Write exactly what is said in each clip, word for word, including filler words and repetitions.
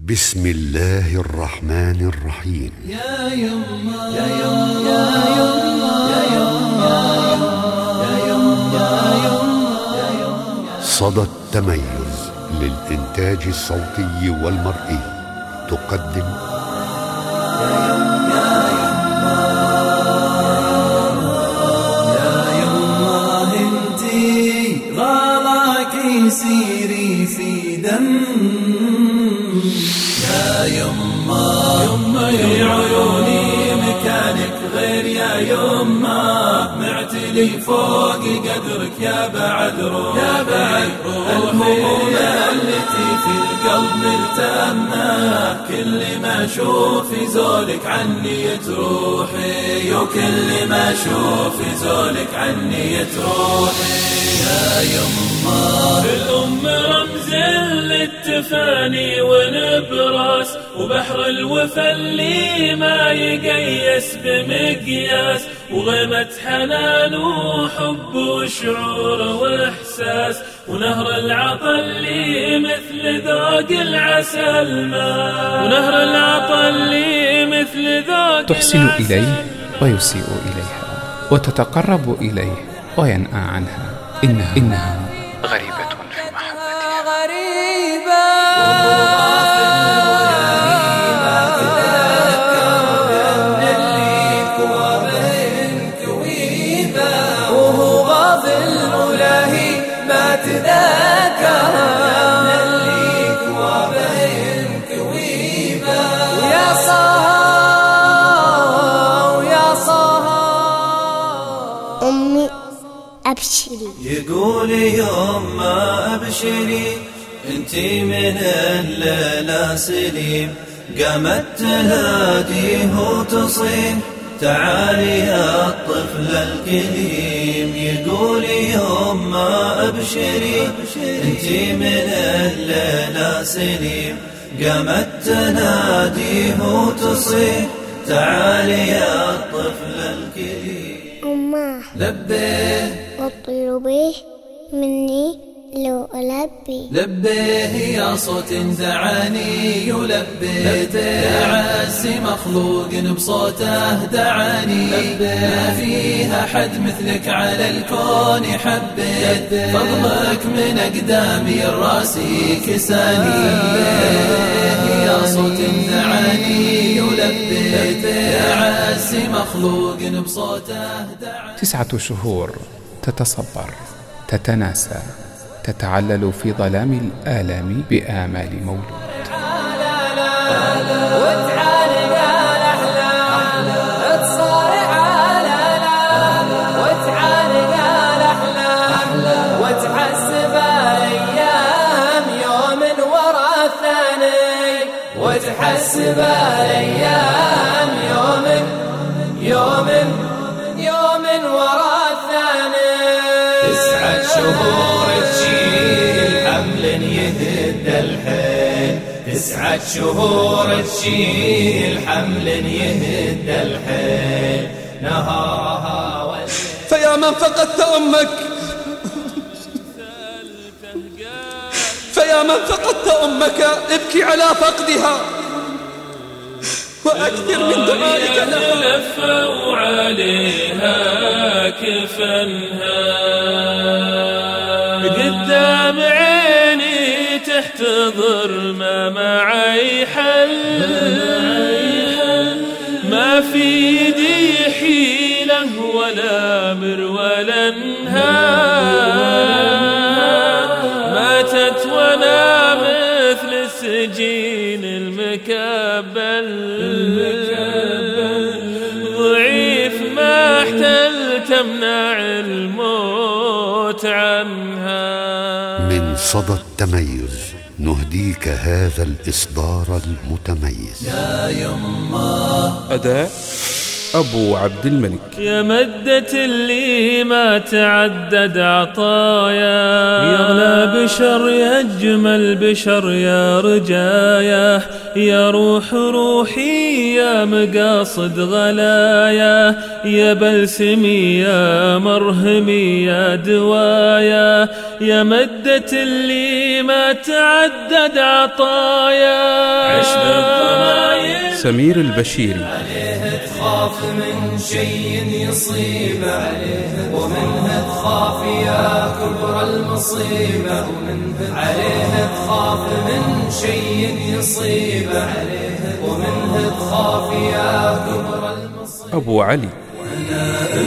بسم الله الرحمن الرحيم. يا يما يا يما يا يما يا يما يا يما يا يما. صدى التميز للإنتاج الصوتي والمرئي تقدم سيري في دم يا يما يما في عيوني مكانك غير يا يما معتلي فوق قدرك يا بعد روح يا بعد روح الهموم التي في القلب ملتمة كل ما اشوف زولك عني تروحي وكل ما اشوف زولك عني تروحي يا يما. الأم رمز للتفاني ونبراس وبحر الوفا اللي ما يقيس بمقياس وغيمة حنان وحب وشعور وإحساس ونهر العطا اللي مثل ذوق العسل ما ونهر العطا اللي مثل ذوق تحسن إليه ويسيء إليها وتتقرب إليه وينأى عنها إنها, إنها غريبة في محبتها غريبة وهو غافل ولاهي ما تذكر الليك وبين كويبة ويا صها ويا صها. أمي أبشري يقول يوم ما أبشري انتي من الليلة سليم قامت تناديه وتصيح تعالي يا الطفل الكريم. يقول يوم ما أبشري انتي من الليلة سليم قامت تناديه وتصيح تعالي يا الطفل الكريم. أمه لبيه وطير به مني لو ألبي لبيه يا صوت دعاني يلبيه يا عز مخلوق بصوته دعاني ما فيها حد مثلك على الكون حبيت فضلك من أقدامي الراسي كساني لبيه يا صوت دعاني يلبيه يا عز مخلوق بصوته دعاني. تسعة شهور تتصبر تتناسى تتعلل في ظلام الآلام بآمال مولود. وتحسب الأيام يوم يوم يوم ورا الثاني. تسعة شهور تشيل حمل يهد الحيل تسعة شهور تشيل حمل يهد الحيل نهارها والليل. فيا من فقدت أمك فيا من فقدت أمك ابكي على فقدها وأكثر من دعائك لها. لفوا عليها كفنها قدام عيني تحتضر ما معي حل ما في يدي حيلة ولا مر ولا انهار ماتت وانا مثل السجين المكبل ضعيف ما احتلت امنع الموت عنها. من صدى التميز نهديك هذا الإصدار المتميز. يا يما أداء أبو عبد الملك. يا مدة اللي ما تعدد عطايا، يا أغلى بشر يا أجمل بشر يا رجايا، يا روح روحي يا مقاصد غلايا، يا بلسمي يا مرهمي يا دوايا، يا مدة اللي ما تعدد عطايا. عش بالضماير سمير البشيري. عليه تخاف من شيء يصيبه، ومنه تخاف يا كبر المصيبة، عليه تخاف من شيء يصيبه، ومنه تخاف يا كبر المصيبة. أبو علي. وانا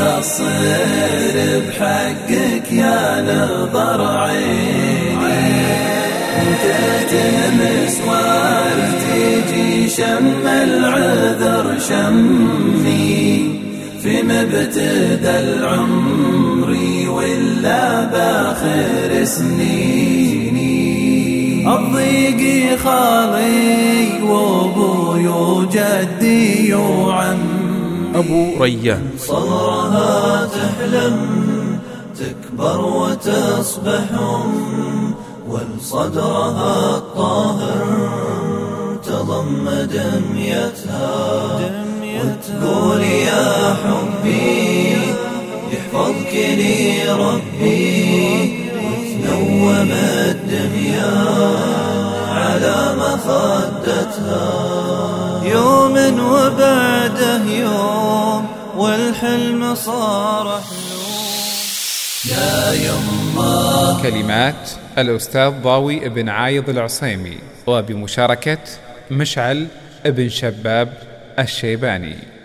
مقصر بحقك يا نظر عيني، انت تهمس وتجي شم العذر شمي، في مبتدى العمر ولا باخر سنيني، الضيق خالي وابوي وجدي وعمي. أبو ريان. صغرها تحلم تكبر وتصبح أم، ولصدرها الطاهر تضم دميتها، وتقول يا حبي يحفظك لي ربي، وتنوم الدنيا على مخدتها. يوم وبعده يوم والحلم صار حلوم. يا يما. كلمات الأستاذ ضاوي بن عايض العصيمي، وبمشاركة مشعل بن شباب الشيباني.